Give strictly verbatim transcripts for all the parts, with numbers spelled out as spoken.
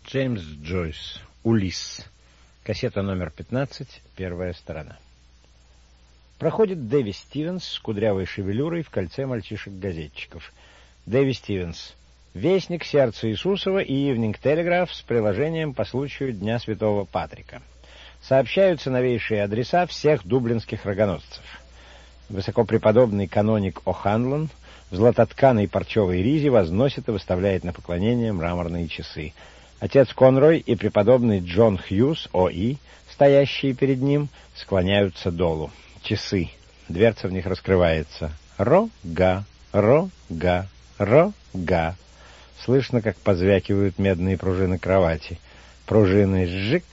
Джеймс Джойс. Улисс. Кассета номер пятнадцать, первая сторона. Проходит Дэви Стивенс с кудрявой шевелюрой в кольце мальчишек-газетчиков. Дэви Стивенс. Вестник сердца Иисусова и Evening Telegraph с приложением по случаю Дня Святого Патрика. Сообщаются новейшие адреса всех дублинских рогоносцев. Высокопреподобный каноник О'Ханлон в златотканой парчевой ризе возносит и выставляет на поклонение мраморные часы. Отец Конрой и преподобный Джон Хьюз, О.И., стоящие перед ним, склоняются долу. Часы. Дверца в них раскрывается. Ро-га, ро-га, ро-га. Слышно, как позвякивают медные пружины кровати. Пружины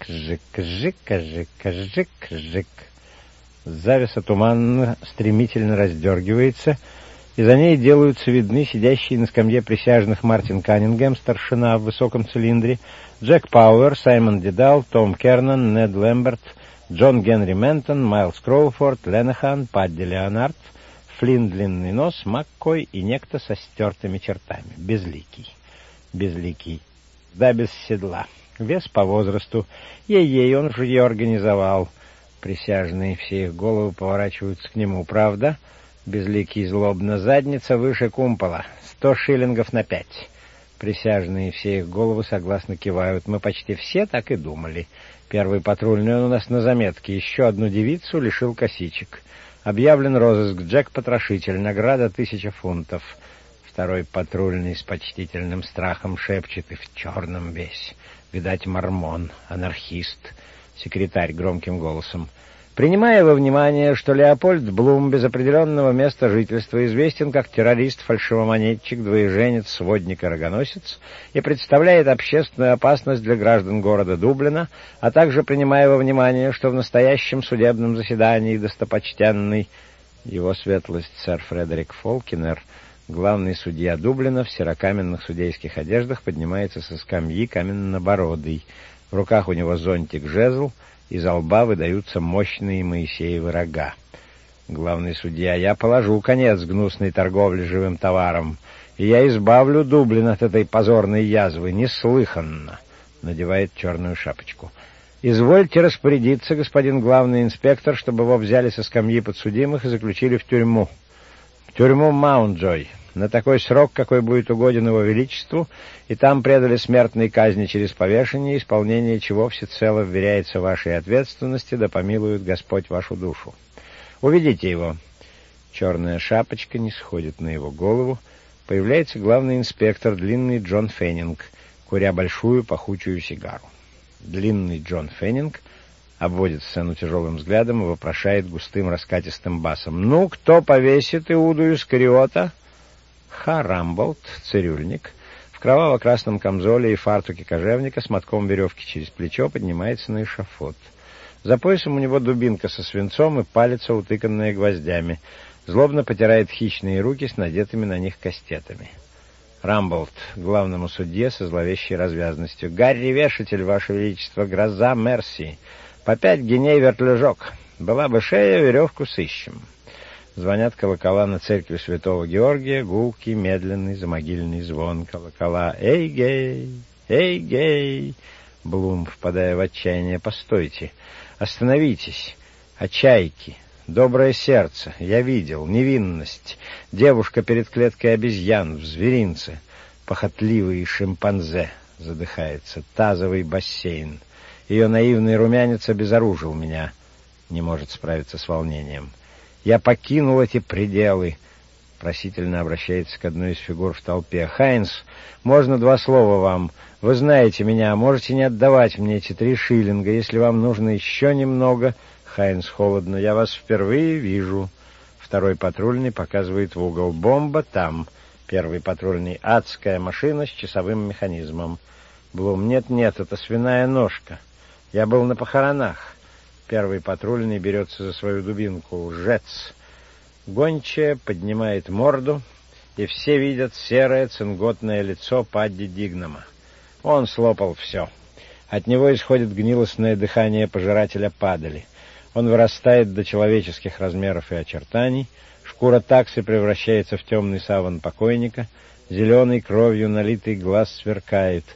жик-жик-жик-жик-жик-жик. Завеса туманно стремительно раздергивается, и за ней делаются видны сидящие на скамье присяжных Мартин Каннингем, старшина в высоком цилиндре, Джек Пауэр, Саймон Дедал, Том Кернан, Нед Лэмберт, Джон Генри Ментон, Майлз Кроуфорд, Ленахан, Падди Леонард, Флинн Длинный Нос, Маккой и некто со стертыми чертами. Безликий. Безликий. Да, без седла. Вес по возрасту. Ей-ей, он же ее организовал. Присяжные, все их головы поворачиваются к нему. Правда? Безликий злобно. Задница выше кумпола. Сто шиллингов на пять. Присяжные, все их головы согласно кивают. Мы почти все так и думали. Первый патрульный, он у нас на заметке. Еще одну девицу лишил косичек. Объявлен розыск. Джек-потрошитель. Награда тысяча фунтов. Второй патрульный с почтительным страхом шепчет и в черном весь. Видать, мормон, анархист. Секретарь громким голосом. Принимая во внимание, что Леопольд Блум без определенного места жительства известен как террорист, фальшивомонетчик, двоеженец, сводник и рогоносец и представляет общественную опасность для граждан города Дублина, а также принимая во внимание, что в настоящем судебном заседании достопочтенный его светлость сэр Фредерик Фолкинер, главный судья Дублина в серокаменных судейских одеждах, поднимается со скамьи каменнобородый. В руках у него зонтик-жезл, из лба выдаются мощные Моисеевы рога. Главный судья: я положу конец гнусной торговле живым товаром, и я избавлю Дублин от этой позорной язвы. Неслыханно. Надевает черную шапочку. Извольте распорядиться, господин главный инспектор, чтобы его взяли со скамьи подсудимых и заключили в тюрьму. В тюрьму Маунтджой. На такой срок, какой будет угоден его величеству, и там предали смертной казни через повешение, исполнение чего всецело вверяется вашей ответственности, да помилует Господь вашу душу. Уведите его. Черная шапочка не сходит на его голову. Появляется главный инспектор, длинный Джон Феннинг, куря большую пахучую сигару. Длинный Джон Феннинг обводит сцену тяжелым взглядом и вопрошает густым раскатистым басом: «Ну, кто повесит Иуду Искариота?» Ха Рамболд, цирюльник, в кроваво-красном камзоле и фартуке кожевника с мотком веревки через плечо поднимается на эшафот. За поясом у него дубинка со свинцом и палец, утыканная гвоздями. Злобно потирает хищные руки с надетыми на них кастетами. Рамболд, главному судье со зловещей развязностью: «Гарри Вешатель, ваше величество, гроза Мерси. По пять геней вертлюжок. Была бы шея, веревку сыщем». Звонят колокола на церкви святого Георгия, гулкий, медленный, замогильный звон. Колокола. «Эй-гей! Эй-гей!» Блум, впадая в отчаяние: «Постойте! Остановитесь! А чайки! Доброе сердце! Я видел! Невинность! Девушка перед клеткой обезьян в зверинце! Похотливый шимпанзе!» Задыхается. «Тазовый бассейн! Ее наивный румянец обезоружил меня!» Не может справиться с волнением. «Я покинул эти пределы», — просительно обращается к одной из фигур в толпе. «Хайнс, можно два слова вам? Вы знаете меня, можете не отдавать мне эти три шиллинга, если вам нужно еще немного». Хайнс холодно: «Я вас впервые вижу». Второй патрульный показывает в угол. «Бомба там». Первый патрульный: «Адская машина с часовым механизмом». Блум: «Нет-нет, это свиная ножка. Я был на похоронах». Первый патрульный берется за свою дубинку. «Лжец!» Гончая поднимает морду, и все видят серое цинготное лицо Падди Дигнама. Он слопал все. От него исходит гнилостное дыхание пожирателя падали. Он вырастает до человеческих размеров и очертаний. Шкура таксы превращается в темный саван покойника. Зеленый кровью налитый глаз сверкает.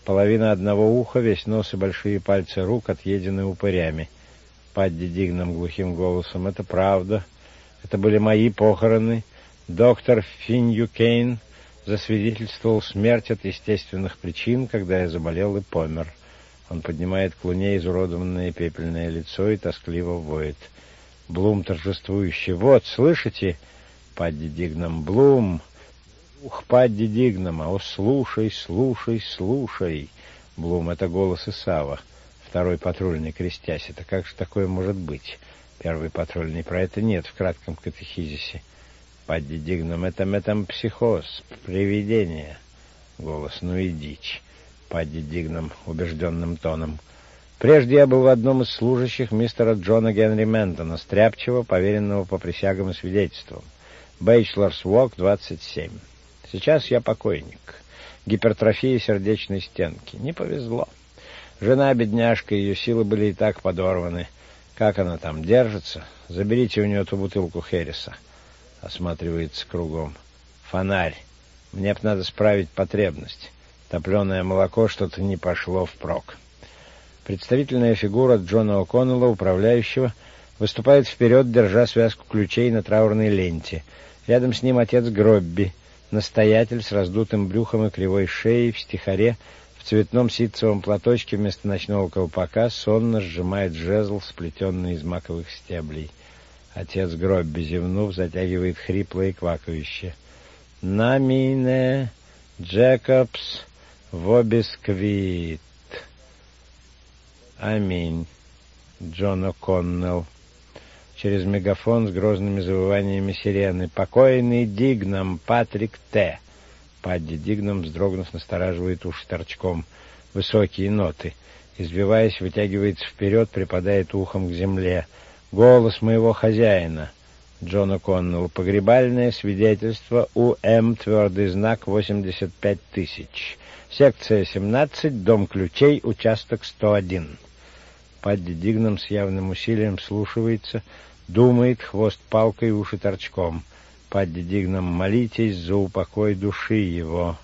Половина одного уха, весь нос и большие пальцы рук отъедены упырями. Падди Дигнам глухим голосом: «Это правда. Это были мои похороны. Доктор Финьюкейн засвидетельствовал смерть от естественных причин, когда я заболел и помер». Он поднимает к луне изуродованное пепельное лицо и тоскливо воет. Блум торжествующе: «Вот, слышите, Падди Дигнам, Блум! Ух, Падди Дигнама! О, слушай, слушай, слушай!» Блум — это голос Исава. Второй патрульный, крестясь: «Это как же такое может быть?» Первый патрульный: «Про это нет в кратком катехизисе». Падди Дигнам: «Это метампсихоз, привидение». Голос: «Ну и дичь». Падди Дигнам убежденным тоном: «Прежде я был в одном из служащих мистера Джона Генри Ментона, стряпчего, поверенного по присягам и свидетельствам. Бэйчлорс Уок, двадцать семь. Сейчас я покойник. Гипертрофия сердечной стенки. Не повезло. Жена бедняжка, ее силы были и так подорваны. Как она там держится? Заберите у нее ту бутылку Херриса». Осматривается кругом. «Фонарь. Мне б надо справить потребность. Топленое молоко что-то не пошло впрок». Представительная фигура Джона О'Коннелла, управляющего, выступает вперед, держа связку ключей на траурной ленте. Рядом с ним отец Гробби, настоятель с раздутым брюхом и кривой шеей, в стихаре, в цветном ситцевом платочке вместо ночного колпака, сонно сжимает жезл, сплетенный из маковых стеблей. Отец Гробби, зевнув, затягивает хриплое и квакающее: «Намине Джекобс вобисквит». «Аминь». Джон О'Коннелл. Через мегафон с грозными завываниями сирены: «Покойный Дигнам, Патрик Т». Падди Дигнам, вздрогнув, настораживает уши торчком. Высокие ноты. Извиваясь, вытягивается вперед, припадает ухом к земле. «Голос моего хозяина». Джон О'Коннелл. «Погребальное свидетельство УМ, твердый знак, восемьдесят пять тысяч. Секция семнадцать, дом ключей, участок сто один». Падди Дигнам с явным усилием слушается, думает, хвост палкой, уши торчком. Падди Дигнам: «Молитесь за упокой души его».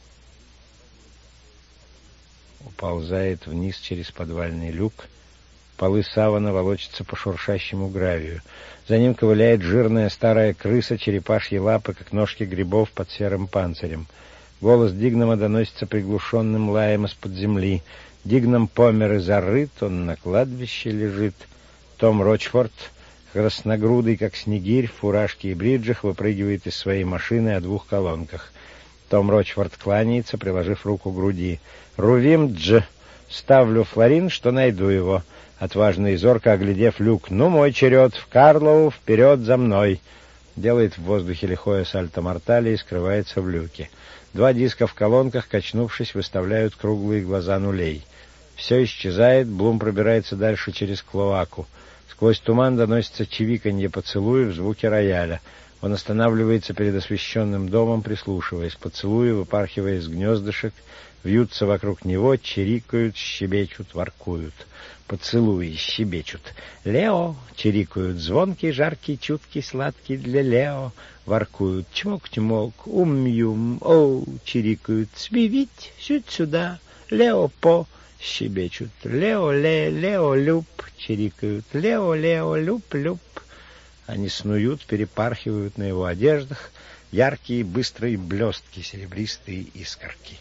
Уползает вниз через подвальный люк. Полы савана волочатся по шуршащему гравию. За ним ковыляет жирная старая крыса, черепашьи лапы, как ножки грибов под серым панцирем. Голос Дигнама доносится приглушенным лаем из-под земли. Дигнам помер и зарыт, он на кладбище лежит. Том Рочфорд, красногрудый, как снегирь, в фуражке и бриджах, выпрыгивает из своей машины о двух колонках. Том Рочфорд кланяется, приложив руку к груди. «Рувим Дж. Ставлю флорин, что найду его». Отважно и зорко оглядев люк: «Ну, мой черед, в Карлоу, вперед за мной!» Делает в воздухе лихое сальто-мортале и скрывается в люке. Два диска в колонках, качнувшись, выставляют круглые глаза нулей. Все исчезает, Блум пробирается дальше через клоаку. Сквозь туман доносится чивиканье поцелуев, звуки рояля. Он останавливается перед освещенным домом, прислушиваясь. Поцелуи, выпархивая из гнездышек, вьются вокруг него, чирикают, щебечут, воркуют. Поцелуи щебечут. «Лео!» — чирикают. «Звонкий, жаркий, чуткий, сладкий для Лео!» Воркуют. «Чмок-чмок! Ум-юм! Оу!» — чирикают. «Свивить! Сюдь сюда! Лео-по!» — щебечут. «Лео-ле! Лео-люб!» — чирикают. «Лео-лео! Люб-люб!» Они снуют, перепархивают на его одеждах, яркие быстрые блестки, серебристые искорки.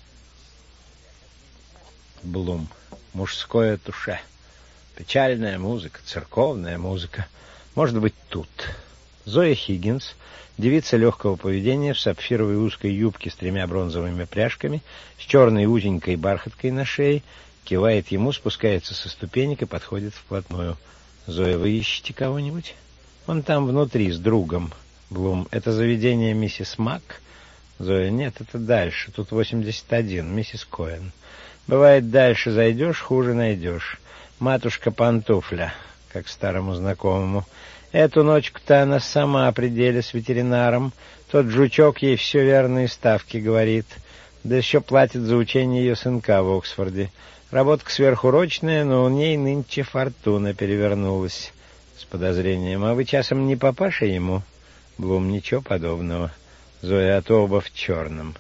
Блум. Мужское туше. Печальная музыка, церковная музыка. Может быть, тут. Зоя Хиггинс, девица легкого поведения, в сапфировой узкой юбке с тремя бронзовыми пряжками, с черной узенькой бархаткой на шее, кивает ему, спускается со ступенек и подходит вплотную. «Зоя, вы ищете кого-нибудь?» «Он там внутри, с другом». Блум. «Это заведение миссис Мак?» Зоя. «Нет, это дальше. Тут восемьдесят один, миссис Коэн». «Бывает, дальше зайдешь, хуже найдешь. Матушка Пантуфля», как старому знакомому. «Эту ночку-то она сама при деле с ветеринаром. Тот жучок ей все верные ставки говорит. Да еще платит за учение ее сынка в Оксфорде. Работка сверхурочная, но у ней нынче фортуна перевернулась». С подозрением. «А вы часом не папаша ему?» Блум. «Ничего подобного». Зоя. «А то оба в черном».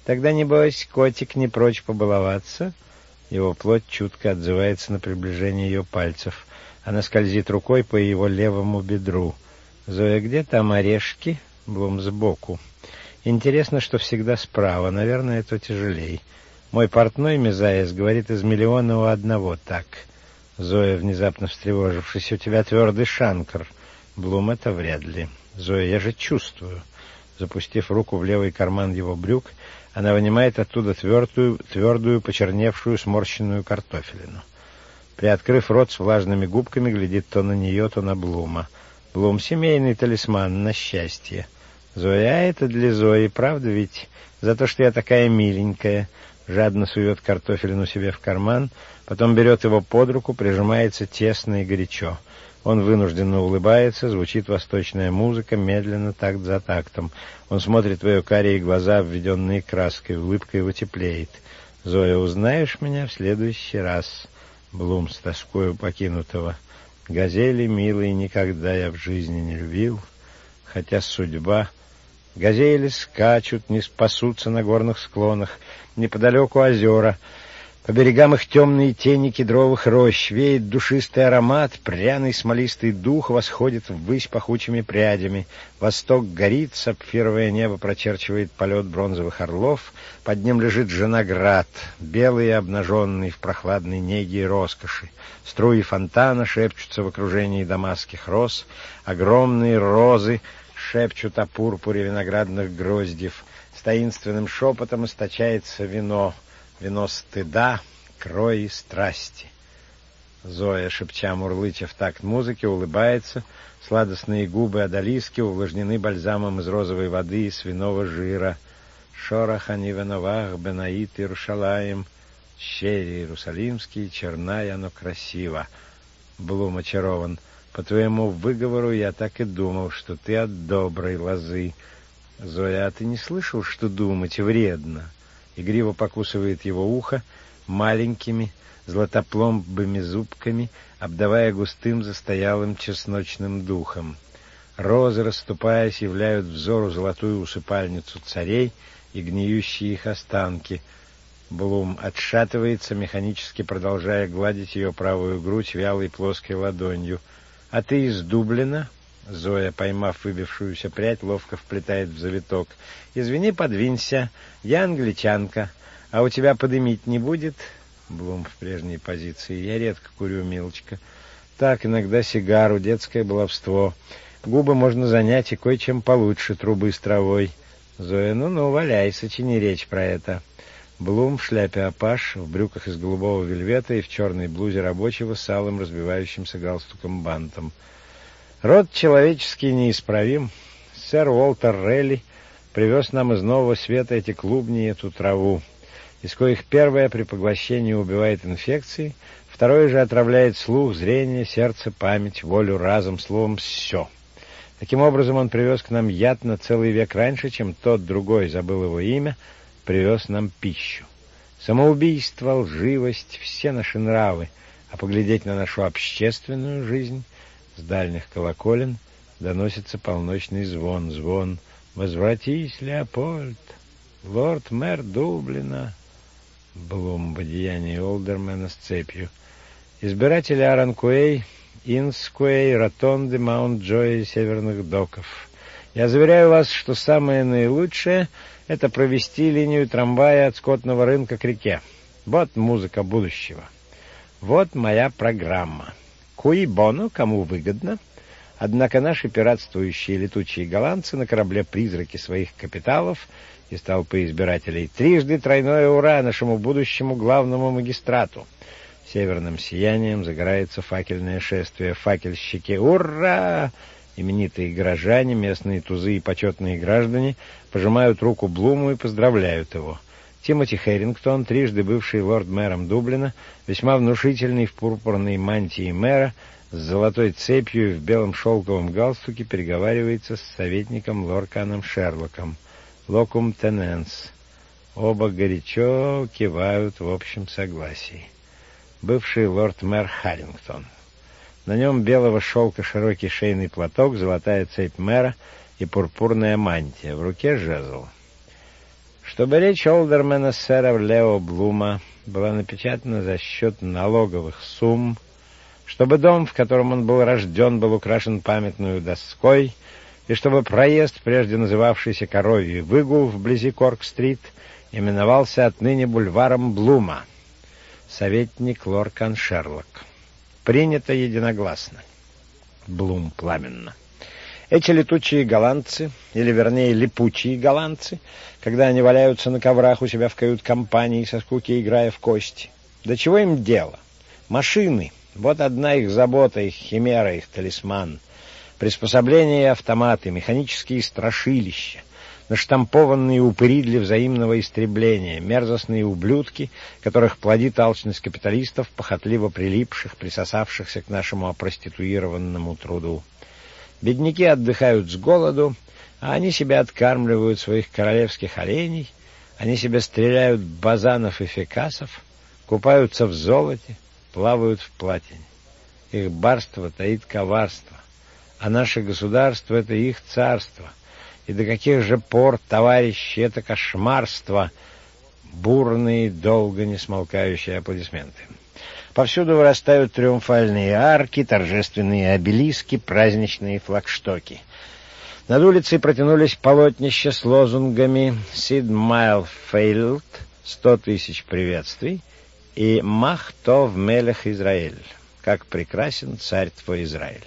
Тогда, небось, котик не прочь побаловаться? Его плоть чутко отзывается на приближение ее пальцев. Она скользит рукой по его левому бедру. «Зоя, где там орешки?» Блум сбоку. «Интересно, что всегда справа. Наверное, это тяжелей. Мой портной, Мезаес, говорит, из миллиона у одного так». Зоя, внезапно встревожившись, «У тебя твердый шанкр». Блум, «Это вряд ли». «Зоя, я же чувствую». Запустив руку в левый карман его брюк, она вынимает оттуда твердую, твердую, почерневшую, сморщенную картофелину. Приоткрыв рот с влажными губками, глядит то на нее, то на Блума. Блум, семейный талисман на счастье. Зоя, а это для Зои, правда ведь? За то, что я такая миленькая. Жадно сует картофелину себе в карман, потом берет его под руку, прижимается тесно и горячо. Он вынужденно улыбается, звучит восточная музыка, медленно, такт за тактом. Он смотрит в ее карие глаза, обведенные краской, улыбка его теплеет. «Зоя, узнаешь меня в следующий раз?» Блум с тоскою покинутого. «Газели, милые, никогда я в жизни не любил, хотя судьба...» Газели скачут, не спасутся на горных склонах, неподалеку озера. По берегам их темные тени кедровых рощ, веет душистый аромат, пряный смолистый дух восходит ввысь пахучими прядями. Восток горит, сапфировое небо прочерчивает полет бронзовых орлов, под ним лежит Женоград, белый и обнаженный в прохладной неге и роскоши. Струи фонтана шепчутся в окружении дамасских роз, огромные розы шепчут о пурпуре виноградных гроздьев. С таинственным шепотом источается вино. Вино стыда, крови и страсти. Зоя, шепча мурлыча в такт музыки, улыбается. Сладостные губы одолиски увлажнены бальзамом из розовой воды и свиного жира. Шорох они веновах, Бенаит, Иерушалаем. Щери иерусалимские, черная, но красиво. Блум очарован. По твоему выговору я так и думал, что ты от доброй лозы. Зоя, а ты не слышал, что думать вредно? Игриво покусывает его ухо маленькими златопломбыми зубками, обдавая густым застоялым чесночным духом. Розы, расступаясь, являют взору золотую усыпальницу царей и гниющие их останки. Блум отшатывается, механически продолжая гладить ее правую грудь вялой плоской ладонью. «А ты из Дублина?» Зоя, поймав выбившуюся прядь, ловко вплетает в завиток. «Извини, подвинься. Я англичанка. А у тебя подымить не будет?» Блум в прежней позиции. «Я редко курю, милочка. Так, иногда сигару, детское баловство. Губы можно занять и кое-чем получше трубы с травой». Зоя, ну-ну, валяй, сочини речь про это. Блум в шляпе апаш, в брюках из голубого вельвета и в черной блузе рабочего с алым разбивающимся галстуком-бантом. Род человеческий неисправим. Сэр Уолтер Релли привез нам из Нового Света эти клубни и эту траву, из коих первое при поглощении убивает инфекции, второе же отравляет слух, зрение, сердце, память, волю, разум, словом, все. Таким образом, он привез к нам яд на целый век раньше, чем тот другой, забыл его имя, привез нам пищу. Самоубийство, лживость, все наши нравы, а поглядеть на нашу общественную жизнь... С дальних колоколен доносится полночный звон. Звон «Возвратись, Леопольд! Лорд-мэр Дублина!» Блум в одеянии олдермена с цепью. Избиратели Аранкуэй, Инскуэй, Ротонды, Маунт-Джоя и Северных Доков. Я заверяю вас, что самое наилучшее — это провести линию трамвая от скотного рынка к реке. Вот музыка будущего. Вот моя программа. Куи боно, кому выгодно. Однако наши пиратствующие летучие голландцы на корабле «Призраки» своих капиталов из толпы избирателей трижды тройное ура нашему будущему главному магистрату. Северным сиянием загорается факельное шествие. Факельщики «Ура!» Именитые горожане, местные тузы и почетные граждане пожимают руку Блуму и поздравляют его. Тимоти Хэрингтон, трижды бывший лорд-мэром Дублина, весьма внушительный в пурпурной мантии мэра, с золотой цепью и в белом шелковом галстуке переговаривается с советником Лорканом Шерлоком. «Локум тененс». Оба горячо кивают в общем согласии. Бывший лорд-мэр Харрингтон. На нем белого шелка широкий шейный платок, золотая цепь мэра и пурпурная мантия. В руке жезл. Чтобы речь олдермена сэра Лео Блума была напечатана за счет налоговых сумм, чтобы дом, в котором он был рожден, был украшен памятную доской, и чтобы проезд, прежде называвшийся Коровий выгул вблизи Корк-стрит, именовался отныне бульваром Блума. Советник Лоркан Шерлок. Принято единогласно. Блум пламенно. Эти летучие голландцы, или вернее липучие голландцы, когда они валяются на коврах у себя в кают-компании со скуки, играя в кости. До чего им дело? Машины. Вот одна их забота, их химера, их талисман. Приспособления и автоматы, механические страшилища, наштампованные упыри для взаимного истребления, мерзостные ублюдки, которых плодит алчность капиталистов, похотливо прилипших, присосавшихся к нашему опроституированному труду. Бедняки отдыхают с голоду, а они себе откармливают своих королевских оленей, они себе стреляют базанов и фекасов, купаются в золоте, плавают в платине. Их барство таит коварство, а наше государство — это их царство. И до каких же пор, товарищи, это кошмарство? Бурные, долго не смолкающие аплодисменты. Повсюду вырастают триумфальные арки, торжественные обелиски, праздничные флагштоки. Над улицей протянулись полотнища с лозунгами «Сид Майл Фейлд», «Сто тысяч приветствий» и «Мах Тов Мелех Израиль», «Как прекрасен царь твой Израиль».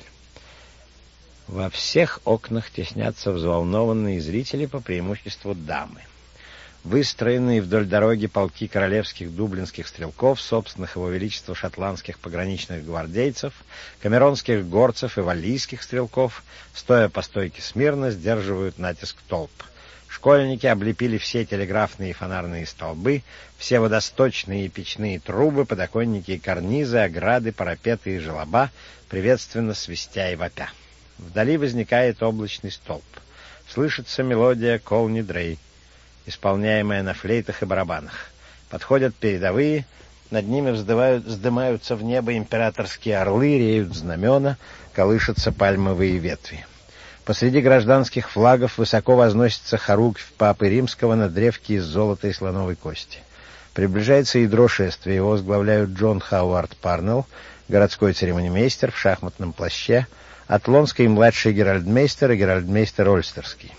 Во всех окнах теснятся взволнованные зрители, по преимуществу дамы. Выстроенные вдоль дороги полки королевских дублинских стрелков, собственных его величества шотландских пограничных гвардейцев, камеронских горцев и валлийских стрелков, стоя по стойке смирно, сдерживают натиск толп. Школьники облепили все телеграфные и фонарные столбы, все водосточные и печные трубы, подоконники и карнизы, ограды, парапеты и желоба, приветственно свистя и вопя. Вдали возникает облачный столб. Слышится мелодия «Колни Дрей», исполняемая на флейтах и барабанах. Подходят передовые, над ними вздывают, вздымаются в небо императорские орлы, реют знамена, колышутся пальмовые ветви. Посреди гражданских флагов высоко возносится хоругвь Папы Римского на древке из золота и слоновой кости. Приближается ядро шествия, его возглавляют Джон Хауард Парнелл, городской церемонимейстер в шахматном плаще, Атлонский младший геральдмейстер и геральдмейстер Ольстерский.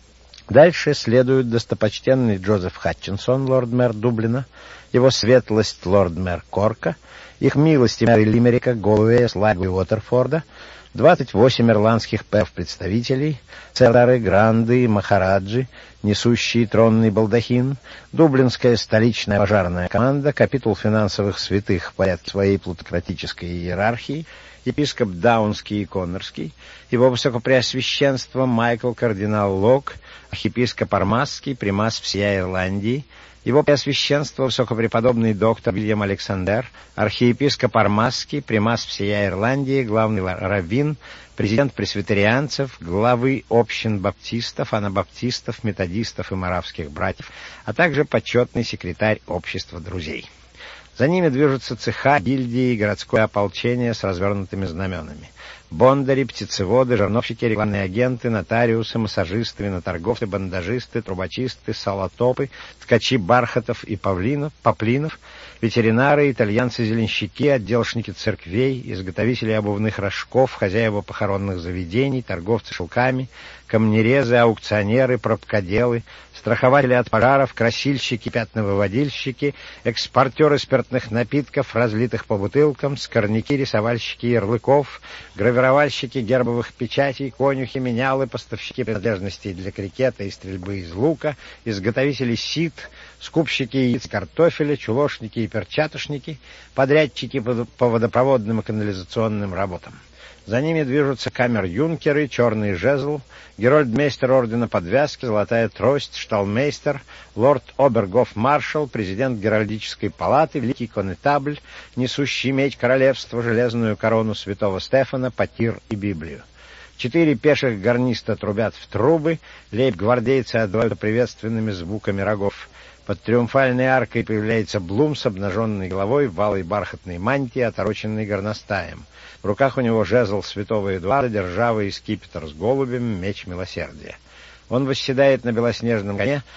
Дальше следуют достопочтенный Джозеф Хатчинсон, лорд-мэр Дублина, его светлость лорд-мэр Корка, их милости мэры Лимерика, Голуэя, Слайга и Уотерфорда, двадцать восемь ирландских пэр-представителей, церары, гранды и махараджи, несущие тронный балдахин, дублинская столичная пожарная команда, капитул финансовых святых в порядке своей плутократической иерархии, епископ Даунский и Коннорский, его высокопреосвященство Майкл кардинал Лок, архиепископ Армасский, примас всея Ирландии, его преосвященство высокопреподобный доктор Вильям Александр, архиепископ Армасский, примас всея Ирландии, главный раввин, президент пресвитерианцев, главы общин баптистов, анабаптистов, методистов и моравских братьев, а также почетный секретарь общества друзей. За ними движутся цеха, гильдии и городское ополчение с развернутыми знаменами. Бондари, птицеводы, жерновщики, рекламные агенты, нотариусы, массажисты, виноторговцы, бандажисты, трубочисты, салатопы, ткачи бархатов и павлинов, поплинов, ветеринары, итальянцы-зеленщики, отделшники церквей, изготовители обувных рожков, хозяева похоронных заведений, торговцы шелками, камнерезы, аукционеры, пробкоделы, страхователи от пожаров, красильщики, пятновыводильщики, экспортеры спиртных напитков, разлитых по бутылкам, скорняки, рисовальщики ярлыков, гравировальщики гербовых печатей, конюхи, менялы, поставщики принадлежностей для крикета и стрельбы из лука, изготовители сит, скупщики яиц картофеля, чулошники и перчатошники, подрядчики по водопроводным и канализационным работам. За ними движутся камер-юнкеры, черный жезл, герольдмейстер ордена подвязки, золотая трость, шталмейстер, лорд-обергоф-маршал, президент Геральдической палаты, великий конетабль, несущий меч королевства, железную корону святого Стефана, потир и Библию. Четыре пеших гарниста трубят в трубы, лейб-гвардейцы отдают приветственными звуками рогов. Под триумфальной аркой появляется Блум с обнаженной головой в алой бархатной мантии, отороченной горностаем. В руках у него жезл святого Эдуарда, держава и скипетр с голубем, меч милосердия. Он восседает на белоснежном коне,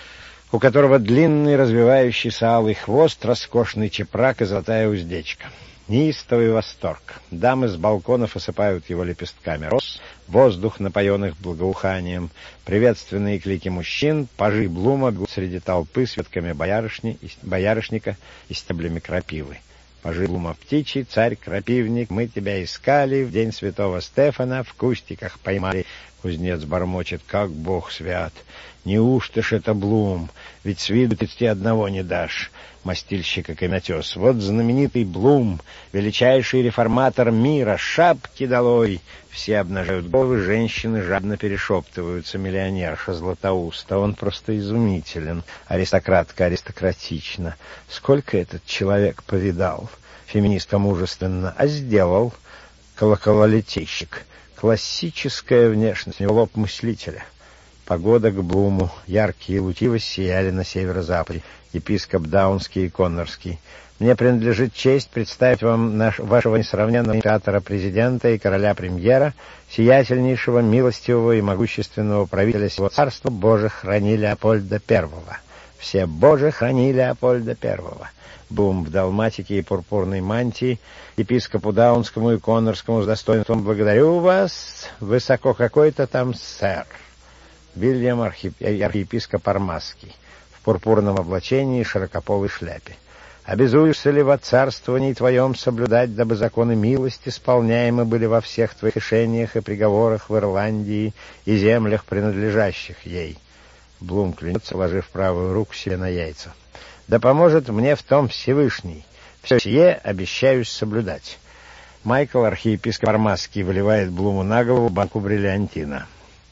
у которого длинный развивающийся алый хвост, роскошный чепрак и золотая уздечка. Неистовый восторг. Дамы с балконов осыпают его лепестками роз, воздух, напоенных благоуханием, приветственные клики мужчин, пажи Блума бегут среди толпы с ветками боярышни, боярышника и стеблями крапивы. Пажи Блума птичий, царь-крапивник, мы тебя искали, в день святого Стефана в кустиках поймали. Кузнец бормочет, как бог свят. Неужто ж это Блум? Ведь с виду тридцати одного не дашь. Мастильщик и каменотес. Вот знаменитый Блум, величайший реформатор мира, шапки долой. Все обнажают головы, женщины жадно перешептываются. Миллионерша Златоуста, он просто изумителен. Аристократка аристократична. Сколько этот человек повидал? Феминистка мужественно, а сделал? Колокололитейщик. Классическая внешность, у него лоб мыслителя. Погода к Блуму. Яркие лучи воссияли на северо-западе. Епископ Даунский и Коннорский. Мне принадлежит честь представить вам наш, вашего несравненного императора-президента и короля-премьера, сиятельнейшего, милостивого и могущественного правителя всего царства, Боже, храни Леопольда Первого. Все Боже, храни Леопольда Первого. Блум в далматике и пурпурной мантии, епископу Даунскому и Коннорскому с достоинством благодарю вас, высоко какой-то там сэр. Вильям, архип... архиепископ Армазский, в пурпурном облачении и широкополой шляпе. Обязуешься ли во царствовании твоем соблюдать, дабы законы милости исполняемы были во всех твоих решениях и приговорах в Ирландии и землях, принадлежащих ей? Блум клянется, ложив правую руку себе на яйца. Да поможет мне в том Всевышний. Все сие обещаюсь соблюдать. Майкл, архиепископ Армазский, выливает Блуму на голову банку бриллиантина.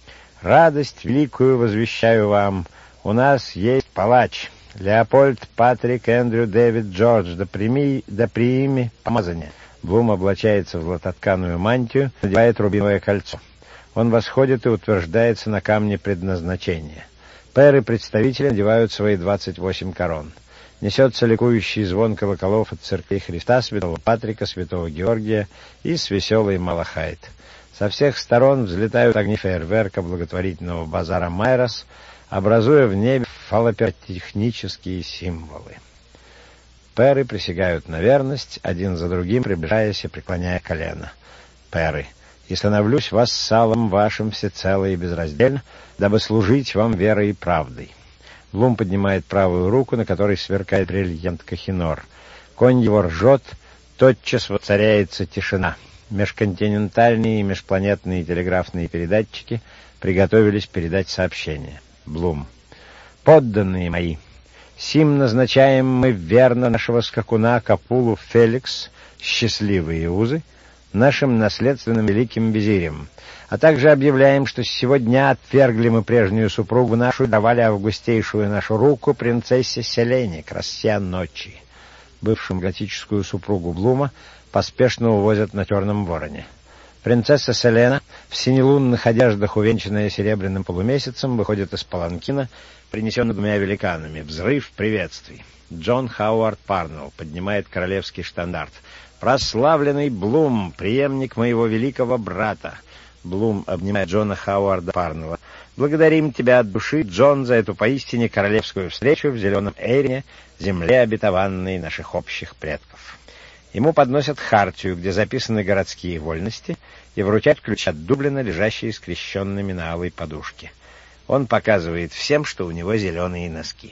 Радость великую возвещаю вам. У нас есть палач. Леопольд, Патрик, Эндрю, Дэвид, Джордж. Да прими, да прими помазание. Блум облачается в златотканую мантию, надевает рубиновое кольцо. Он восходит и утверждается на камне предназначения. Пэры-представители надевают свои двадцать восемь корон. Несется ликующий звон колоколов от церквей Христа, святого Патрика, святого Георгия и с веселой Малахайт. Со всех сторон взлетают огни фейерверка благотворительного базара Майрос, образуя в небе фалопиротехнические символы. Пэры присягают на верность, один за другим приближаясь и преклоняя колено. Пэры, и становлюсь вассалом вашим всецело и безраздельно, дабы служить вам верой и правдой. Блум поднимает правую руку, на которой сверкает бриллиант Кохинор. Конь его ржет, тотчас воцаряется тишина. Межконтинентальные и межпланетные телеграфные передатчики приготовились передать сообщение. Блум. «Подданные мои, сим назначаем мы верно нашего скакуна Капулу Феликс, счастливые узы, нашим наследственным великим визирем, а также объявляем, что с сего дня отвергли мы прежнюю супругу нашу и давали августейшую нашу руку принцессе Селене, красоте ночи». Бывшую готическую супругу Блума поспешно увозят на Черном Вороне. Принцесса Селена, в синелунных одеждах, увенчанная серебряным полумесяцем, выходит из паланкина, принесенный двумя великанами. Взрыв приветствий. Джон Хауард Парнелл поднимает королевский штандарт. «Прославленный Блум, преемник моего великого брата». Блум обнимает Джона Хауарда Парнелла. «Благодарим тебя от души, Джон, за эту поистине королевскую встречу в Зеленом Эйрине, земле обетованной наших общих предков». Ему подносят хартию, где записаны городские вольности, и вручают ключ от Дублина, лежащие скрещенными на алой подушке. Он показывает всем, что у него зеленые носки.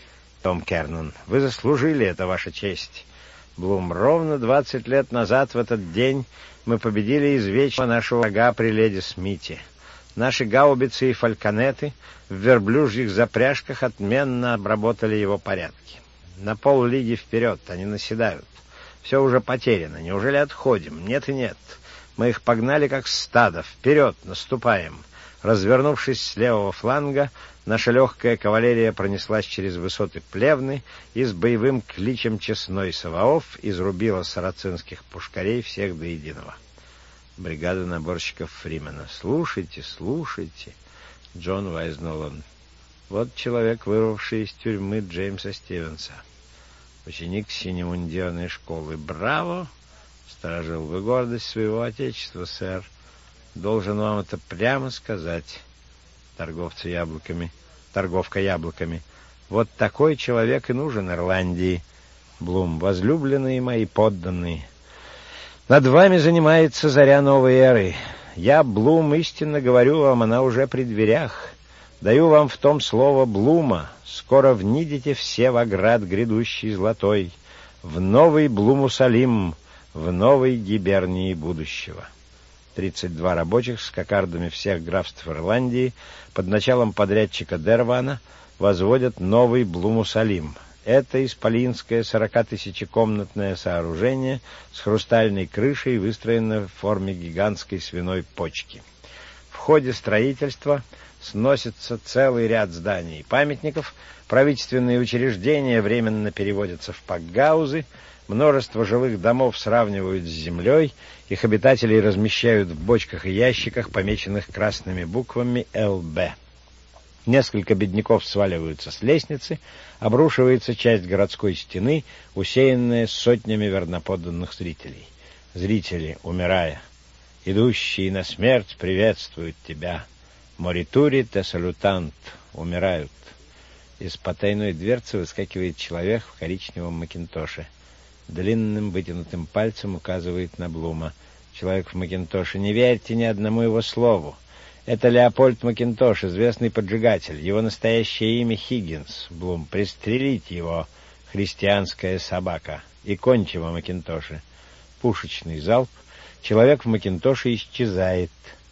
Том Кернан. «Вы заслужили это, ваша честь». Блум. «Ровно двадцать лет назад в этот день мы победили извечного нашего врага при леди Смите. Наши гаубицы и фальконеты в верблюжьих запряжках отменно обработали его порядки. На поллиги вперед они наседают. Все уже потеряно. Неужели отходим? Нет и нет. Мы их погнали, как стадо. Вперед, наступаем. Развернувшись с левого фланга, наша легкая кавалерия пронеслась через высоты Плевны и с боевым кличем честной Саваоф изрубила сарацинских пушкарей всех до единого». Бригада наборщиков Фримена. «Слушайте, слушайте». Джон Вайз Нолан. «Вот человек, вырвавший из тюрьмы Джеймса Стивенса. Ученик синемундирной школы. Браво! Сторожил, вы гордость своего отечества, сэр. Должен вам это прямо сказать». Торговцы яблоками. Торговка яблоками. Вот такой человек и нужен Ирландии. Блум. Возлюбленные мои подданные, над вами занимается заря новой эры. Я, Блум, истинно говорю вам, она уже при дверях. Даю вам в том слово Блума. Скоро внидите все в оград грядущий золотой, в новый Блумусалим, в новой гибернии будущего. тридцать два рабочих с кокардами всех графств Ирландии под началом подрядчика Дервана возводят новый Блумусалим. Это исполинское сорокатысячекомнатное сооружение с хрустальной крышей выстроено в форме гигантской свиной почки. В ходе строительства сносится целый ряд зданий и памятников, правительственные учреждения временно переводятся в пакгаузы, множество жилых домов сравнивают с землей, их обитателей размещают в бочках и ящиках, помеченных красными буквами эл бэ. Несколько бедняков сваливаются с лестницы, обрушивается часть городской стены, усеянная сотнями верноподданных зрителей. Зрители, умирая, идущие на смерть, приветствуют тебя. Моритури те салютант, умирают. Из потайной дверцы выскакивает человек в коричневом макинтоше. Длинным вытянутым пальцем указывает на Блума. Человек в макинтоше: не верьте ни одному его слову. Это Леопольд Макинтош, известный поджигатель. Его настоящее имя Хиггинс. Блум. Пристрелить его, христианская собака. И кончим о Макинтоше. Пушечный залп. Человек в макинтоше исчезает.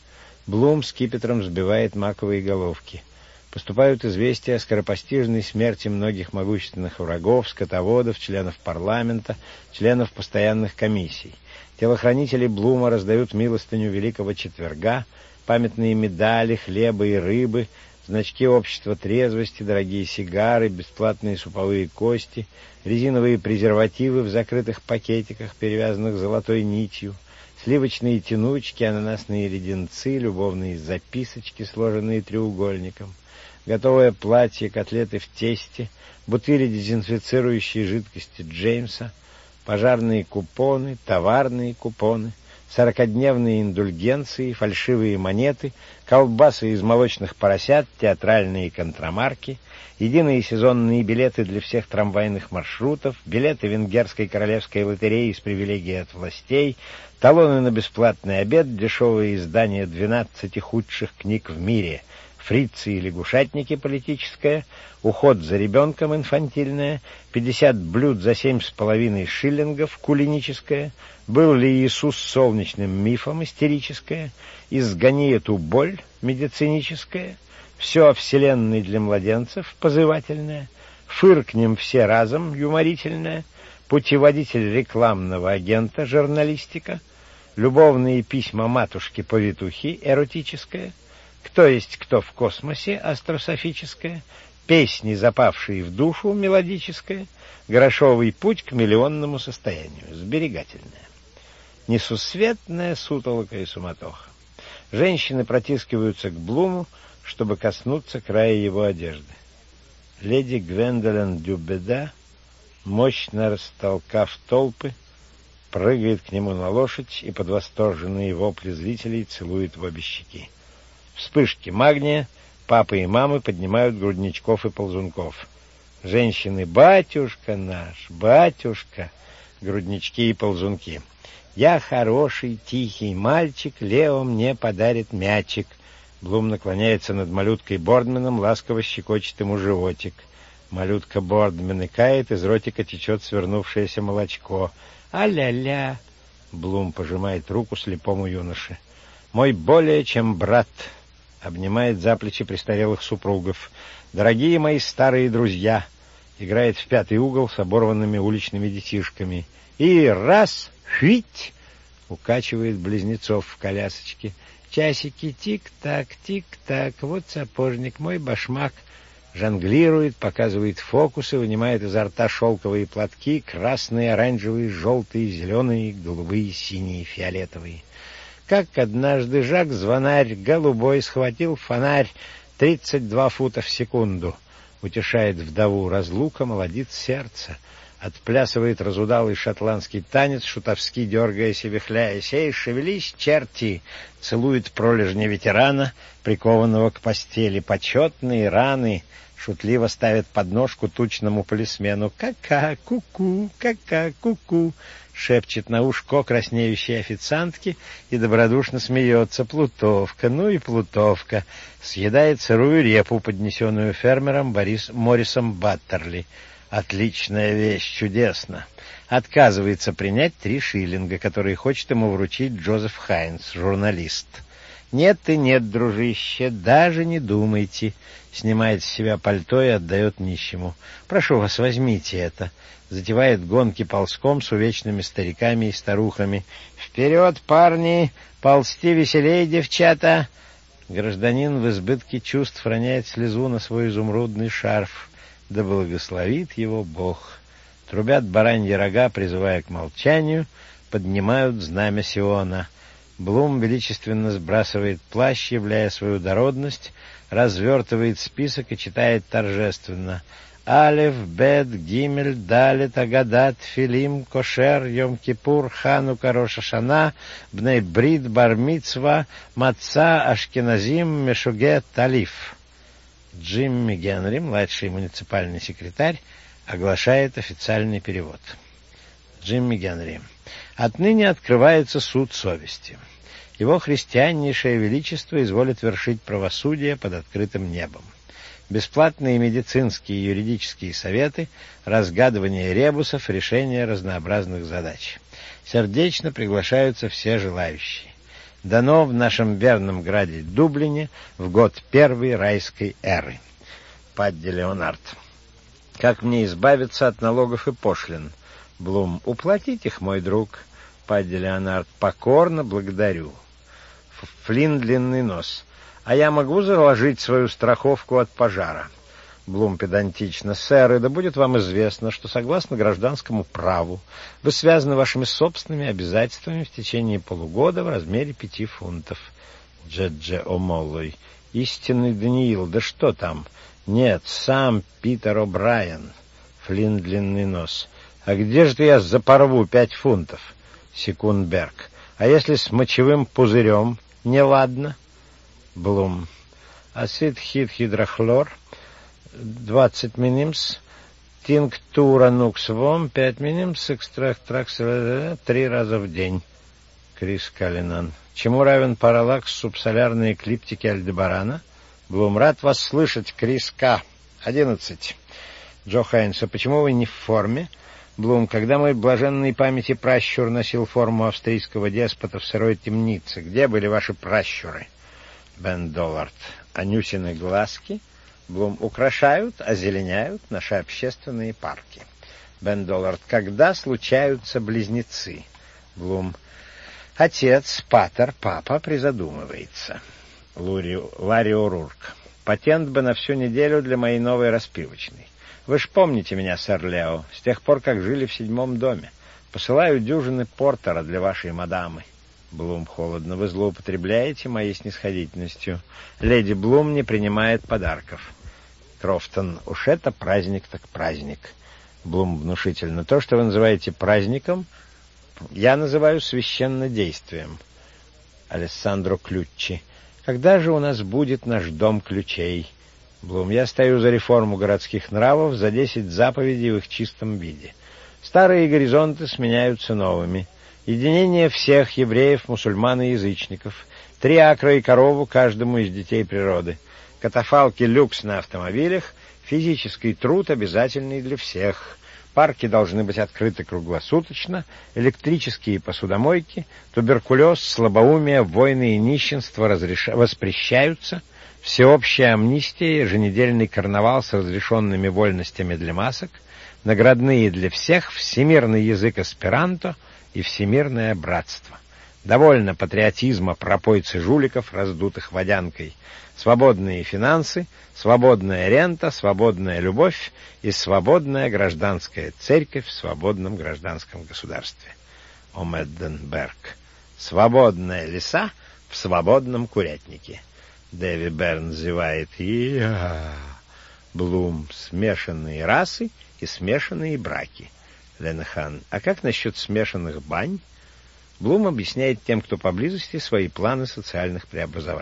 Блум скипетром взбивает маковые головки. Поступают известия о скоропостижной смерти многих могущественных врагов, скотоводов, членов парламента, членов постоянных комиссий. Телохранители Блума раздают милостыню Великого Четверга, памятные медали, хлеба и рыбы, значки общества трезвости, дорогие сигары, бесплатные суповые кости, резиновые презервативы в закрытых пакетиках, перевязанных золотой нитью, сливочные тянучки, ананасные леденцы, любовные записочки, сложенные треугольником, готовое платье, котлеты в тесте, бутыли дезинфицирующей жидкости Джеймса, пожарные купоны, товарные купоны, сорокадневные индульгенции, фальшивые монеты, колбасы из молочных поросят, театральные контрамарки, единые сезонные билеты для всех трамвайных маршрутов, билеты венгерской королевской лотереи с привилегией от властей, талоны на бесплатный обед, дешевые издания двенадцати худших книг в мире, фрицы и лягушатники политическое, уход за ребенком инфантильное, пятьдесят блюд за семь с половиной шиллингов кулиническое, был ли Иисус солнечным мифом истерическое, изгони эту боль медициническое, все о вселенной для младенцев позывательное, фыркнем все разом юморительное, путеводитель рекламного агента журналистика, любовные письма матушки-повитухи эротическое, кто есть кто в космосе астрософическое, песни, запавшие в душу мелодическое, грошовый путь к миллионному состоянию сберегательное. Несусветная сутолока и суматоха. Женщины протискиваются к Блуму, чтобы коснуться края его одежды. Леди Гвендолин Дюбеда, мощно растолкав толпы, прыгает к нему на лошадь и под восторженные вопли зрителей целует в обе щеки. Вспышки магния, папы и мамы поднимают грудничков и ползунков. Женщины: батюшка наш, батюшка, груднички и ползунки. Я хороший, тихий мальчик, Лео мне подарит мячик. Блум наклоняется над малюткой Бордменом, ласково щекочет ему животик. Малютка Бордмен икает, из ротика течет свернувшееся молочко. А-ля-ля! Блум пожимает руку слепому юноше. Мой более чем брат, обнимает за плечи престарелых супругов. Дорогие мои старые друзья, играет в пятый угол с оборванными уличными детишками. И раз, хвить, укачивает близнецов в колясочке. Часики тик-так, тик-так, вот сапожник, мой башмак. Жонглирует, показывает фокусы, вынимает изо рта шелковые платки, красные, оранжевые, желтые, зеленые, голубые, синие, фиолетовые. Как однажды Жак-звонарь голубой схватил фонарь, тридцать два фута в секунду. Утешает вдову разлука, молодит сердце. Отплясывает разудалый шотландский танец, шутовски дергаясь и вихляясь. «Эй, шевелись, черти!» Целует пролежня ветерана, прикованного к постели. Почетные раны, шутливо ставит подножку тучному полисмену. «Ка-ка, ку-ку, ка-ка, ку-ку», шепчет на ушко краснеющей официантки и добродушно смеется. «Плутовка, ну и плутовка», съедает сырую репу, поднесенную фермером Борис, Моррисом Баттерли. «Отличная вещь, чудесно». Отказывается принять три шиллинга, которые хочет ему вручить Джозеф Хайнс, журналист. «Нет и нет, дружище, даже не думайте». Снимает с себя пальто и отдает нищему. «Прошу вас, возьмите это». Затевает гонки ползком с увечными стариками и старухами. «Вперед, парни! Ползти веселей, девчата!» Гражданин в избытке чувств роняет слезу на свой изумрудный шарф. Да благословит его Бог. Трубят бараньи рога, призывая к молчанию, поднимают знамя Сиона. Блум величественно сбрасывает плащ, являя свою дородность, развертывает список и читает торжественно. «Алеф, Бет, Гимель, Далет, Агадат, Филим, Кошер, Йом-Кипур, Ханука, Рош ха-Шана, Бней Брит, Бар-Мицва, Маца, Ашкеназим, Мешуге, Талиф». Джимми Генри, младший муниципальный секретарь, оглашает официальный перевод. Джимми Генри. Отныне открывается суд совести. Его христианнейшее величество изволит вершить правосудие под открытым небом. Бесплатные медицинские и юридические советы, разгадывание ребусов, решение разнообразных задач. Сердечно приглашаются все желающие. Дано в нашем верном граде Дублине в год первой райской эры. Падди Леонард. Как мне избавиться от налогов и пошлин? Блум. Уплатить их, мой друг. Падди Леонард. Покорно благодарю. Флинн длинный нос. А я могу заложить свою страховку от пожара? Блум педантично. Сэр, да будет вам известно, что согласно гражданскому праву вы связаны вашими собственными обязательствами в течение полугода в размере пяти фунтов. Джедже О'Моллой. Истинный Даниил, да что там? Нет, сам Питер О'Брайен. Флинн длинный нос. А где же я запорву пять фунтов? Секундберг. А если с мочевым пузырем неладно? Блум. Асид хит хидрохлор. двадцать минимс. Тинктура нуксвом. пять минимс. Экстракт тракс. Три раза в день. Крис Калинан. Чему равен параллакс субсолярной эклиптики Альдебарана? Блум. Рад вас слышать, Крис К. Одиннадцать. Джо Хайнс. А почему вы не в форме? Блум. Когда мой блаженной памяти пращур носил форму австрийского деспота в сырой темнице, где были ваши пращуры? Бен Доллард. Анюсины глазки, Блум, украшают, озеленяют наши общественные парки. Бен Доллард. Когда случаются близнецы? Блум. Отец, патер, папа призадумывается. Лури, Ларри О'Рурк. Патент бы на всю неделю для моей новой распивочной. Вы ж помните меня, сэр Лео, с тех пор, как жили в седьмом доме. Посылаю дюжины портера для вашей мадамы. Блум холодно. Вы злоупотребляете моей снисходительностью. Леди Блум не принимает подарков. Крофтон. Уж это праздник так праздник. Блум внушительно. То, что вы называете праздником, я называю священнодействием. Алессандро Ключчи. Когда же у нас будет наш дом ключей? Блум. Я стою за реформу городских нравов, за десять заповедей в их чистом виде. Старые горизонты сменяются новыми. Единение всех евреев, мусульман и язычников. Три акра и корову каждому из детей природы. Катафалки люкс на автомобилях. Физический труд обязательный для всех. Парки должны быть открыты круглосуточно. Электрические посудомойки. Туберкулез, слабоумие, войны и нищенство разреш... воспрещаются. Всеобщая амнистия, еженедельный карнавал с разрешенными вольностями для масок. Наградные для всех, всемирный язык эсперанто и всемирное братство. Довольно патриотизма пропойцы жуликов, раздутых водянкой. Свободные финансы, свободная рента, свободная любовь и свободная гражданская церковь в свободном гражданском государстве. Омедденберг. Свободная лиса в свободном курятнике. Дэви Берн зевает. И-а-а. Блум. Смешанные расы и смешанные браки. Ленхан. А как насчет смешанных бань? Блум объясняет тем, кто поблизости, свои планы социальных преобразований.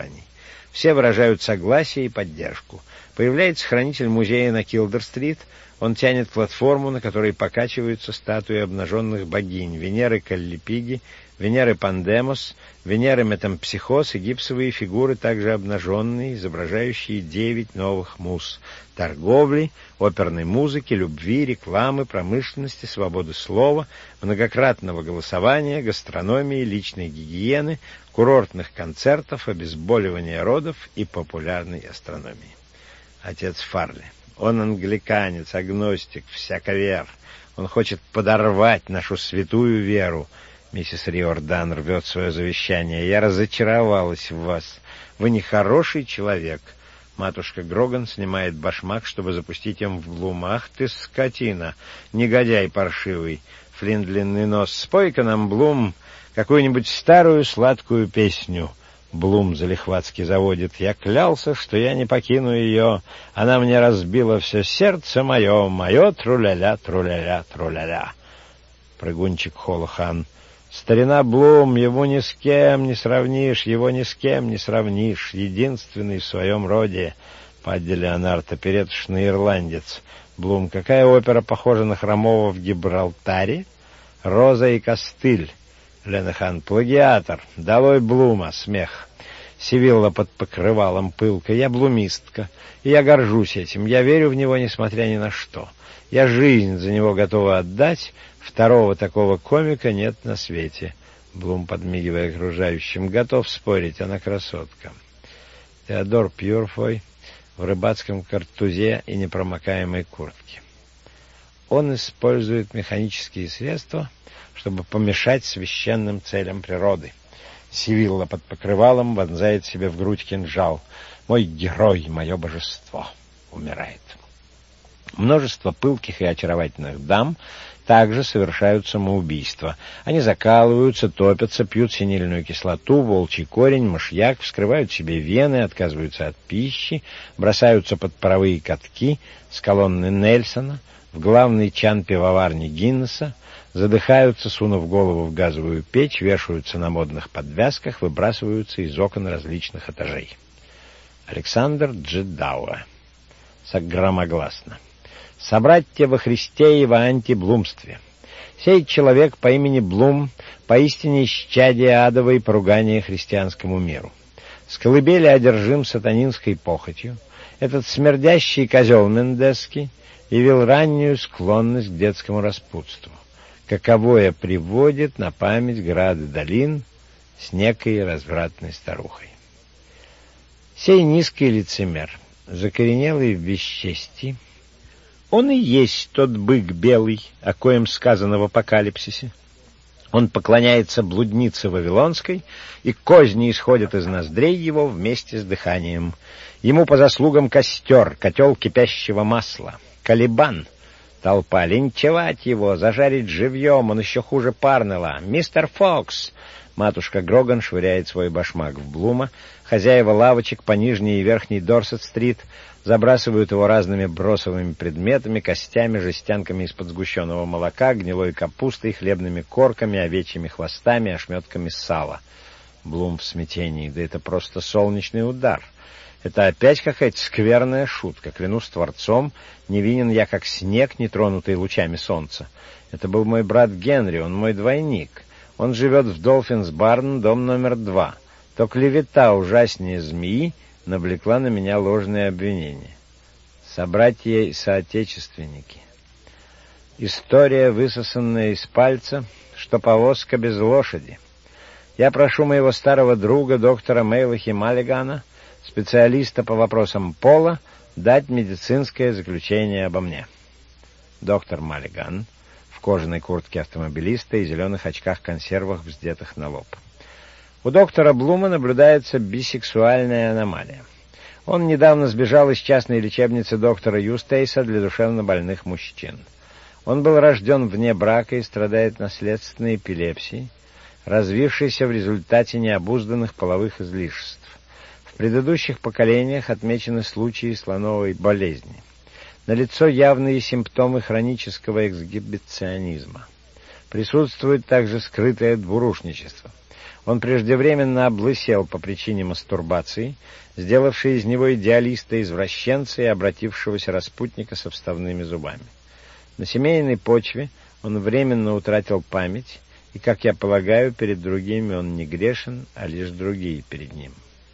Все выражают согласие и поддержку. Появляется хранитель музея на Килдер-стрит. Он тянет платформу, на которой покачиваются статуи обнаженных богинь: Венеры Каллипиги, Венеры Пандемос, Венеры Метампсихос и гипсовые фигуры, также обнаженные, изображающие девять новых муз: торговли, оперной музыки, любви, рекламы, промышленности, свободы слова, многократного голосования, гастрономии, личной гигиены, курортных концертов, обезболивания родов и популярной астрономии. Отец Фарли. Он англиканец, агностик, всяковер. Он хочет подорвать нашу святую веру. Миссис Риордан рвет свое завещание. Я разочаровалась в вас. Вы нехороший человек. Матушка Гроган снимает башмак, чтобы запустить им в Блум. Ах ты, скотина, негодяй паршивый. Флинн длинный нос. Спой-ка нам, Блум, какую-нибудь старую сладкую песню. Блум залихватски заводит. Я клялся, что я не покину ее. Она мне разбила все сердце мое, мое тру-ля-ля, тру-ля-ля, тру-ля-ля. Прыгунчик Холохан. Старина Блум, его ни с кем не сравнишь, его ни с кем не сравнишь. Единственный в своем роде. Падди Леонард, опереточный ирландец. Блум, какая опера похожа на Хромова в Гибралтаре? Роза и костыль. Ленахан, плагиатор. Долой Блума, смех. Сивилла под покрывалом пылка. Я блумистка, и я горжусь этим. Я верю в него, несмотря ни на что. Я жизнь за него готова отдать. Второго такого комика нет на свете. Блум, подмигивая окружающим, готов спорить, она красотка. Теодор Пьюрфой в рыбацком картузе и непромокаемой куртке. Он использует механические средства, чтобы помешать священным целям природы. Сивилла под покрывалом вонзает себе в грудь кинжал. Мой герой, мое божество, умирает. Множество пылких и очаровательных дам также совершают самоубийство. Они закалываются, топятся, пьют синильную кислоту, волчий корень, мышьяк, вскрывают себе вены, отказываются от пищи, бросаются под паровые катки с колонны Нельсона, в главный чан пивоварни Гиннесса, задыхаются, сунув голову в газовую печь, вешаются на модных подвязках, выбрасываются из окон различных этажей. Александр Джедауэ. Громогласно. «Собратья во Христе и во антиблумстве. Сей человек по имени Блум поистине исчадие адовой поругания христианскому миру. С колыбели одержим сатанинской похотью, этот смердящий козел Мендесский явил раннюю склонность к детскому распутству, каковое приводит на память грады долин с некой развратной старухой. Сей низкий лицемер, закоренелый в бесчестии, он и есть тот бык белый, о коем сказано в Апокалипсисе. Он поклоняется блуднице Вавилонской, и козни исходят из ноздрей его вместе с дыханием. Ему по заслугам костер, котел кипящего масла, Калибан. Толпа, линчевать его, зажарить живьем, он еще хуже Парнелла. «Мистер Фокс!» Матушка Гроган швыряет свой башмак в Блума. Хозяева лавочек по нижней и верхней Дорсет-стрит забрасывают его разными бросовыми предметами, костями, жестянками из-под сгущенного молока, гнилой капустой, хлебными корками, овечьими хвостами, ошметками сала. Блум в смятении. Да это просто солнечный удар. Это опять какая-то скверная шутка. Клянусь Творцом, невинен я, как снег, не тронутый лучами солнца. Это был мой брат Генри, он мой двойник. Он живет в Долфинс-Барн, дом номер два. То клевета ужаснее змеи навлекла на меня ложные обвинения. Собратья и соотечественники. История, высосанная из пальца, что повозка без лошади. Я прошу моего старого друга, доктора Мейлахи Маллигана, специалиста по вопросам пола, дать медицинское заключение обо мне. Доктор Маллиган в кожаной куртке автомобилиста и зеленых очках-консервах, вздетых на лоб. У доктора Блума наблюдается бисексуальная аномалия. Он недавно сбежал из частной лечебницы доктора Юстейса для душевнобольных мужчин. Он был рожден вне брака и страдает наследственной эпилепсией, развившейся в результате необузданных половых излишеств. В предыдущих поколениях отмечены случаи слоновой болезни. Налицо явные симптомы хронического эксгибиционизма. Присутствует также скрытое двурушничество. Он преждевременно облысел по причине мастурбации, сделавшей из него идеалиста-извращенца и обратившегося распутника со вставными зубами. На семейной почве он временно утратил память, и, как я полагаю, перед другими он не грешен, а лишь другие перед ним.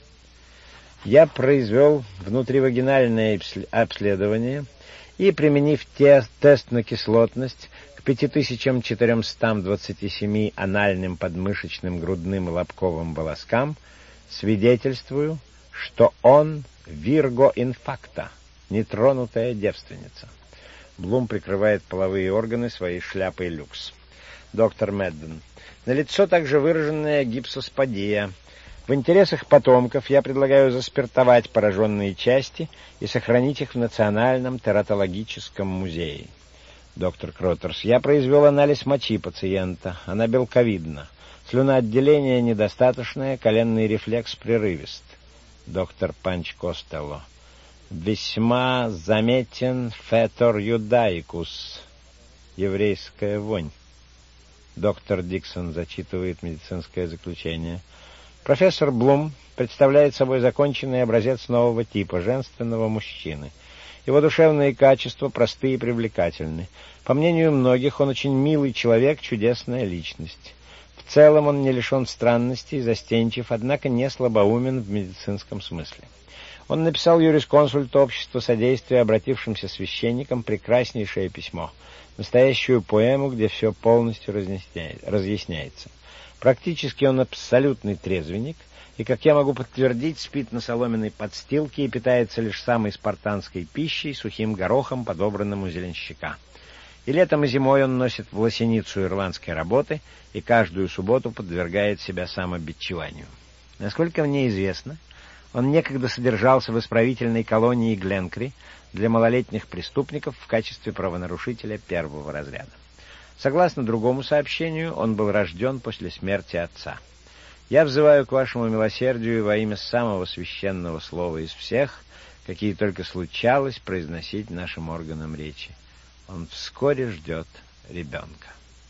Я произвел внутривагинальное обследование и, применив те, тест на кислотность к пять тысяч четыреста двадцать семь анальным, подмышечным, грудным и лобковым волоскам, свидетельствую, что он вирго инфакта, нетронутая девственница. Блум прикрывает половые органы своей шляпой люкс. Доктор Медден. Налицо также выраженная гипсосподия. В интересах потомков я предлагаю заспиртовать пораженные части и сохранить их в Национальном тератологическом музее. Доктор Кроттерс. Я произвел анализ мочи пациента. Она белковидна. Слюноотделение недостаточное, коленный рефлекс прерывист. Доктор Панч Костелло. Весьма заметен фетор юдаикус. Еврейская вонь. Доктор Диксон зачитывает медицинское заключение. Профессор Блум представляет собой законченный образец нового типа, женственного мужчины. Его душевные качества просты и привлекательны. По мнению многих, он очень милый человек, чудесная личность. В целом он не лишен странностей, застенчив, однако не слабоумен в медицинском смысле. Он написал юрисконсульту общества содействия обратившимся священникам прекраснейшее письмо, настоящую поэму, где все полностью разъясняется. Практически он абсолютный трезвенник, и, как я могу подтвердить, спит на соломенной подстилке и питается лишь самой спартанской пищей, сухим горохом, подобранным у зеленщика. И летом, и зимой он носит власеницу ирландской работы и каждую субботу подвергает себя самобичеванию. Насколько мне известно, он некогда содержался в исправительной колонии Гленкри для малолетних преступников в качестве правонарушителя первого разряда. Согласно другому сообщению, он был рожден после смерти отца. Я взываю к вашему милосердию во имя самого священного слова из всех, какие только случалось произносить нашим органам речи. Он вскоре ждет ребенка.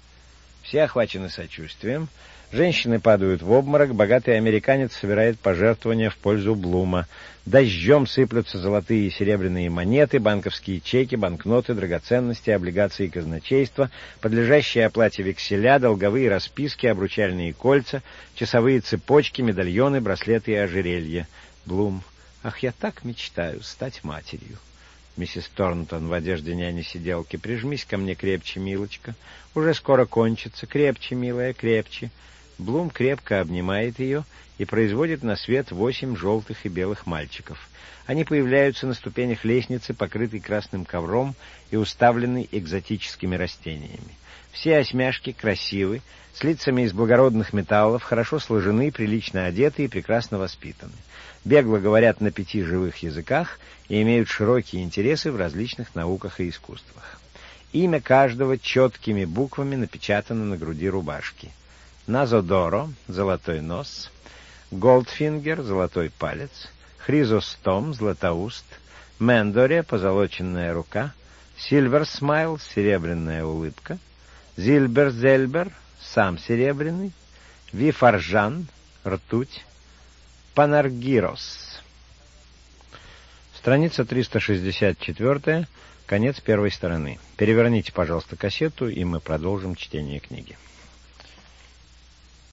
Все охвачены сочувствием. Женщины падают в обморок, богатый американец собирает пожертвования в пользу Блума. Дождем сыплются золотые и серебряные монеты, банковские чеки, банкноты, драгоценности, облигации казначейства, подлежащие оплате векселя, долговые расписки, обручальные кольца, часовые цепочки, медальоны, браслеты и ожерелья. Блум. Ах, я так мечтаю стать матерью. Миссис Торнтон в одежде няни-сиделки. Прижмись ко мне крепче, милочка. Уже скоро кончится. Крепче, милая, крепче. Блум крепко обнимает ее и производит на свет восемь желтых и белых мальчиков. Они появляются на ступенях лестницы, покрытой красным ковром и уставленной экзотическими растениями. Все осьмяшки красивы, с лицами из благородных металлов, хорошо сложены, прилично одеты и прекрасно воспитаны. Бегло говорят на пяти живых языках и имеют широкие интересы в различных науках и искусствах. Имя каждого четкими буквами напечатано на груди рубашки. Назодоро — золотой нос, Голдфингер — золотой палец, Хризостом — златоуст, Мендоре — позолоченная рука, Сильверсмайл — серебряная улыбка, Зильберзельбер — сам серебряный, Вифаржан — ртуть, Панаргирос. Страница триста шестьдесят четыре, конец первой стороны. Переверните, пожалуйста, кассету, и мы продолжим чтение книги.